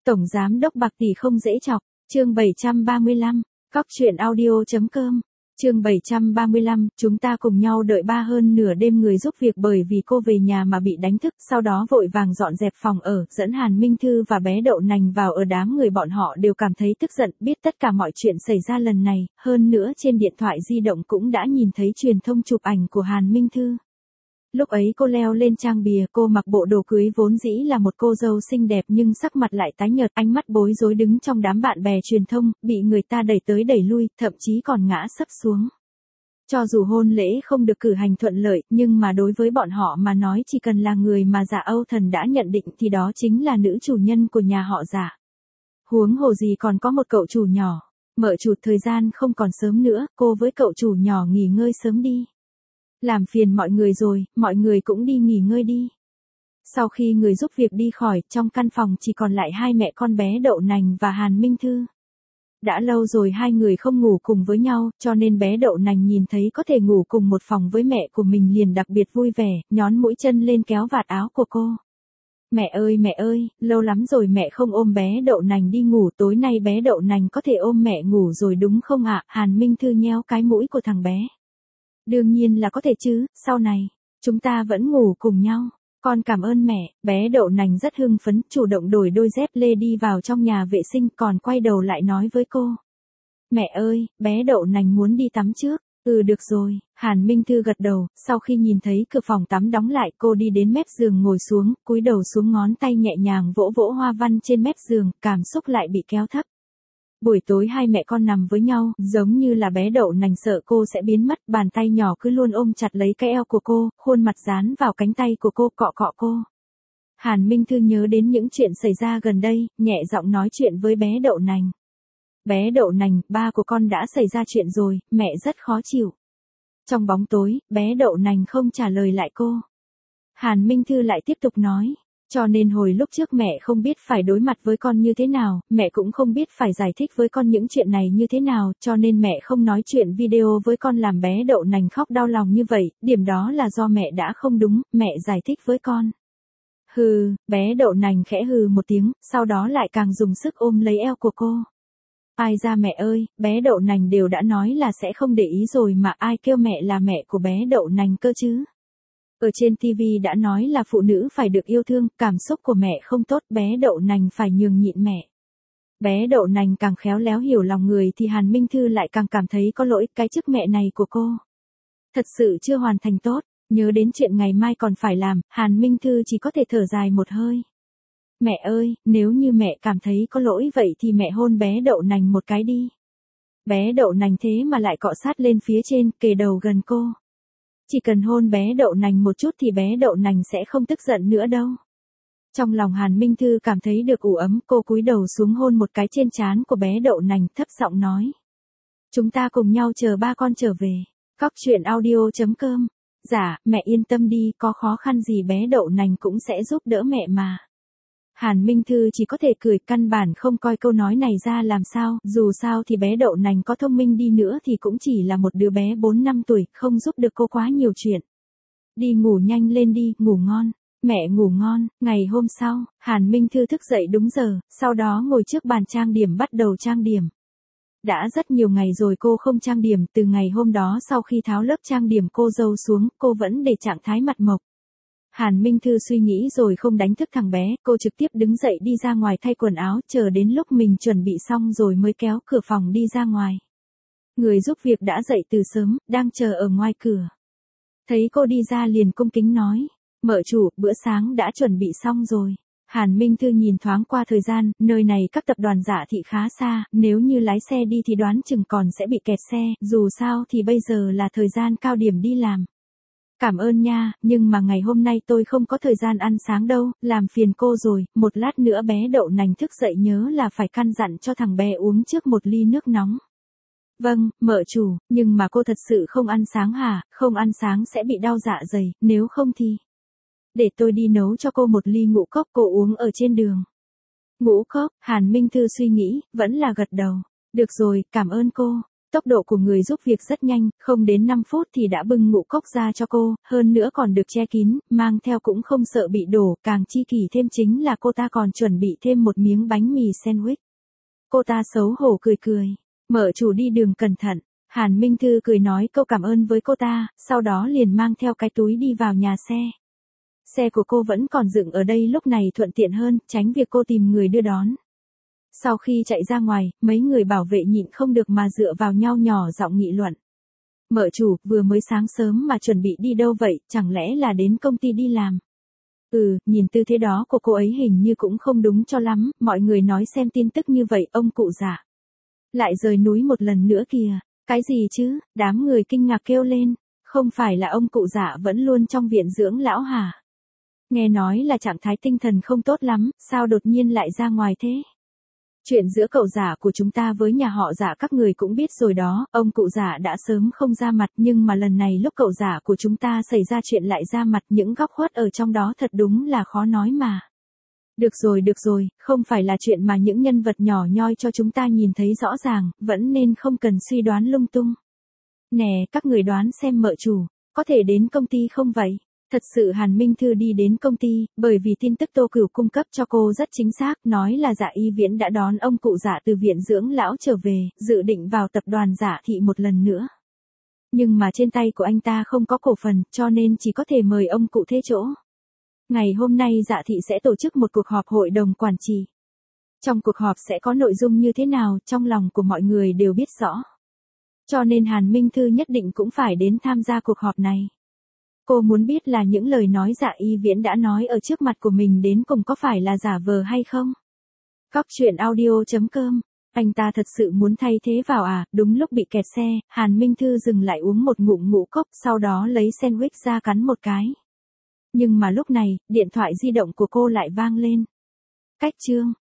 Tổng giám đốc bạc tỷ không dễ chọc, chương 735, cóc truyện audio.com. Chương 735, chúng ta cùng nhau đợi hơn nửa đêm người giúp việc bởi vì cô về nhà mà bị đánh thức, sau đó vội vàng dọn dẹp phòng ở, dẫn Hàn Minh Thư và bé Đậu Nành vào ở. Đám người bọn họ đều cảm thấy tức giận, biết tất cả mọi chuyện xảy ra lần này, hơn nữa trên điện thoại di động cũng đã nhìn thấy truyền thông chụp ảnh của Hàn Minh Thư. Lúc ấy cô leo lên trang bìa, cô mặc bộ đồ cưới vốn dĩ là một cô dâu xinh đẹp nhưng sắc mặt lại tái nhợt, ánh mắt bối rối đứng trong đám bạn bè truyền thông, bị người ta đẩy tới đẩy lui, thậm chí còn ngã sấp xuống. Cho dù hôn lễ không được cử hành thuận lợi, nhưng mà đối với bọn họ mà nói chỉ cần là người mà Dạ Âu Thần đã nhận định thì đó chính là nữ chủ nhân của nhà họ Dạ. Huống hồ gì còn có một cậu chủ nhỏ. Mợ chủ, thời gian không còn sớm nữa, cô với cậu chủ nhỏ nghỉ ngơi sớm đi. Làm phiền mọi người rồi, mọi người cũng đi nghỉ ngơi đi. Sau khi người giúp việc đi khỏi, trong căn phòng chỉ còn lại hai mẹ con bé Đậu Nành và Hàn Minh Thư. Đã lâu rồi hai người không ngủ cùng với nhau, cho nên bé Đậu Nành nhìn thấy có thể ngủ cùng một phòng với mẹ của mình liền đặc biệt vui vẻ, nhón mũi chân lên kéo vạt áo của cô. Mẹ ơi, lâu lắm rồi mẹ không ôm bé Đậu Nành đi ngủ, tối nay bé Đậu Nành có thể ôm mẹ ngủ rồi đúng không ạ? Hàn Minh Thư nhéo cái mũi của thằng bé. Đương nhiên là có thể chứ, sau này, chúng ta vẫn ngủ cùng nhau. Con cảm ơn mẹ, bé Đậu Nành rất hưng phấn, chủ động đổi đôi dép lê đi vào trong nhà vệ sinh, còn quay đầu lại nói với cô. Mẹ ơi, bé Đậu Nành muốn đi tắm trước. Được rồi, Hàn Minh Thư gật đầu, sau khi nhìn thấy cửa phòng tắm đóng lại, cô đi đến mép giường ngồi xuống, cúi đầu xuống ngón tay nhẹ nhàng vỗ vỗ hoa văn trên mép giường, cảm xúc lại bị kéo thấp. Buổi tối hai mẹ con nằm với nhau, giống như là bé Đậu Nành sợ cô sẽ biến mất, bàn tay nhỏ cứ luôn ôm chặt lấy cái eo của cô, khuôn mặt dán vào cánh tay của cô, cọ cọ cô. Hàn Minh Thư nhớ đến những chuyện xảy ra gần đây, nhẹ giọng nói chuyện với bé Đậu Nành. Bé Đậu Nành, ba của con đã xảy ra chuyện rồi, mẹ rất khó chịu. Trong bóng tối, bé Đậu Nành không trả lời lại cô. Hàn Minh Thư lại tiếp tục nói. Cho nên hồi lúc trước mẹ không biết phải đối mặt với con như thế nào, mẹ cũng không biết phải giải thích với con những chuyện này như thế nào, cho nên mẹ không nói chuyện video với con làm bé Đậu Nành khóc đau lòng như vậy, điểm đó là do mẹ đã không đúng, mẹ giải thích với con. Hừ, bé Đậu Nành khẽ hừ một tiếng, sau đó lại càng dùng sức ôm lấy eo của cô. Ai ra mẹ ơi, bé Đậu Nành đều đã nói là sẽ không để ý rồi mà ai kêu mẹ là mẹ của bé Đậu Nành cơ chứ. Ở trên TV đã nói là phụ nữ phải được yêu thương, cảm xúc của mẹ không tốt, bé Đậu Nành phải nhường nhịn mẹ. Bé Đậu Nành càng khéo léo hiểu lòng người thì Hàn Minh Thư lại càng cảm thấy có lỗi, cái chức mẹ này của cô thật sự chưa hoàn thành tốt, nhớ đến chuyện ngày mai còn phải làm, Hàn Minh Thư chỉ có thể thở dài một hơi. Mẹ ơi, nếu như mẹ cảm thấy có lỗi vậy thì mẹ hôn bé Đậu Nành một cái đi. Bé Đậu Nành thế mà lại cọ sát lên phía trên, kề đầu gần cô. Chỉ cần hôn bé Đậu Nành một chút thì bé Đậu Nành sẽ không tức giận nữa đâu. Trong lòng Hàn Minh Thư cảm thấy được ủ ấm, cô cúi đầu xuống hôn một cái trên trán của bé Đậu Nành, thấp giọng nói. Chúng ta cùng nhau chờ ba con trở về. Cóc truyện audio.com. Dạ, mẹ yên tâm đi, có khó khăn gì bé Đậu Nành cũng sẽ giúp đỡ mẹ mà. Hàn Minh Thư chỉ có thể cười, căn bản không coi câu nói này ra làm sao, dù sao thì bé Đậu Nành có thông minh đi nữa thì cũng chỉ là một đứa bé 4 năm tuổi, không giúp được cô quá nhiều chuyện. Đi ngủ nhanh lên đi, ngủ ngon. Mẹ ngủ ngon. Ngày hôm sau, Hàn Minh Thư thức dậy đúng giờ, sau đó ngồi trước bàn trang điểm bắt đầu trang điểm. Đã rất nhiều ngày rồi cô không trang điểm, từ ngày hôm đó sau khi tháo lớp trang điểm cô dâu xuống, cô vẫn để trạng thái mặt mộc. Hàn Minh Thư suy nghĩ rồi không đánh thức thằng bé, cô trực tiếp đứng dậy đi ra ngoài thay quần áo, chờ đến lúc mình chuẩn bị xong rồi mới kéo cửa phòng đi ra ngoài. Người giúp việc đã dậy từ sớm, đang chờ ở ngoài cửa. Thấy cô đi ra liền cung kính nói, mợ chủ, bữa sáng đã chuẩn bị xong rồi. Hàn Minh Thư nhìn thoáng qua thời gian, nơi này các tập đoàn Dạ thị khá xa, nếu như lái xe đi thì đoán chừng còn sẽ bị kẹt xe, dù sao thì bây giờ là thời gian cao điểm đi làm. Cảm ơn nha, nhưng mà ngày hôm nay tôi không có thời gian ăn sáng đâu, làm phiền cô rồi, một lát nữa bé Đậu Nành thức dậy nhớ là phải căn dặn cho thằng bé uống trước một ly nước nóng. Vâng, mợ chủ, nhưng mà cô thật sự không ăn sáng hả, không ăn sáng sẽ bị đau dạ dày, nếu không thì. Để tôi đi nấu cho cô một ly ngũ cốc cô uống ở trên đường. Ngũ cốc, Hàn Minh Thư suy nghĩ, vẫn là gật đầu. Được rồi, cảm ơn cô. Tốc độ của người giúp việc rất nhanh, không đến 5 phút thì đã bưng ngũ cốc ra cho cô, hơn nữa còn được che kín, mang theo cũng không sợ bị đổ, càng chi kỷ thêm chính là cô ta còn chuẩn bị thêm một miếng bánh mì sandwich. Cô ta xấu hổ cười cười, mở chủ đi đường cẩn thận. Hàn Minh Thư cười nói câu cảm ơn với cô ta, sau đó liền mang theo cái túi đi vào nhà xe. Xe của cô vẫn còn dựng ở đây lúc này thuận tiện hơn, tránh việc cô tìm người đưa đón. Sau khi chạy ra ngoài, mấy người bảo vệ nhịn không được mà dựa vào nhau nhỏ giọng nghị luận. Mợ chủ, vừa mới sáng sớm mà chuẩn bị đi đâu vậy, chẳng lẽ là đến công ty đi làm? Nhìn tư thế đó của cô ấy hình như cũng không đúng cho lắm, mọi người nói xem tin tức như vậy, ông cụ già lại rời núi một lần nữa kìa. Cái gì chứ, đám người kinh ngạc kêu lên, không phải là ông cụ già vẫn luôn trong viện dưỡng lão hả? Nghe nói là trạng thái tinh thần không tốt lắm, sao đột nhiên lại ra ngoài thế? Chuyện giữa cậu giả của chúng ta với nhà họ giả các người cũng biết rồi đó, ông cụ giả đã sớm không ra mặt nhưng mà lần này lúc cậu giả của chúng ta xảy ra chuyện lại ra mặt, những góc khuất ở trong đó thật đúng là khó nói mà. Được rồi, không phải là chuyện mà những nhân vật nhỏ nhoi cho chúng ta nhìn thấy rõ ràng, vẫn nên không cần suy đoán lung tung. Nè, các người đoán xem mợ chủ, có thể đến công ty không vậy? Thật sự Hàn Minh Thư đi đến công ty, bởi vì tin tức Tô Cửu cung cấp cho cô rất chính xác, nói là Dạ Y Viễn đã đón ông cụ Dạ từ viện dưỡng lão trở về, dự định vào tập đoàn Dạ Thị một lần nữa. Nhưng mà trên tay của anh ta không có cổ phần, cho nên chỉ có thể mời ông cụ thế chỗ. Ngày hôm nay Dạ Thị sẽ tổ chức một cuộc họp hội đồng quản trị. Trong cuộc họp sẽ có nội dung như thế nào, trong lòng của mọi người đều biết rõ. Cho nên Hàn Minh Thư nhất định cũng phải đến tham gia cuộc họp này. Cô muốn biết là những lời nói Dạ Y Viễn đã nói ở trước mặt của mình đến cùng có phải là giả vờ hay không? Cóc truyện audio.com. Anh ta thật sự muốn thay thế vào à? Đúng lúc bị kẹt xe, Hàn Minh Thư dừng lại uống một ngụm ngũ cốc, sau đó lấy sandwich ra cắn một cái. Nhưng mà lúc này, điện thoại di động của cô lại vang lên. Cách chương.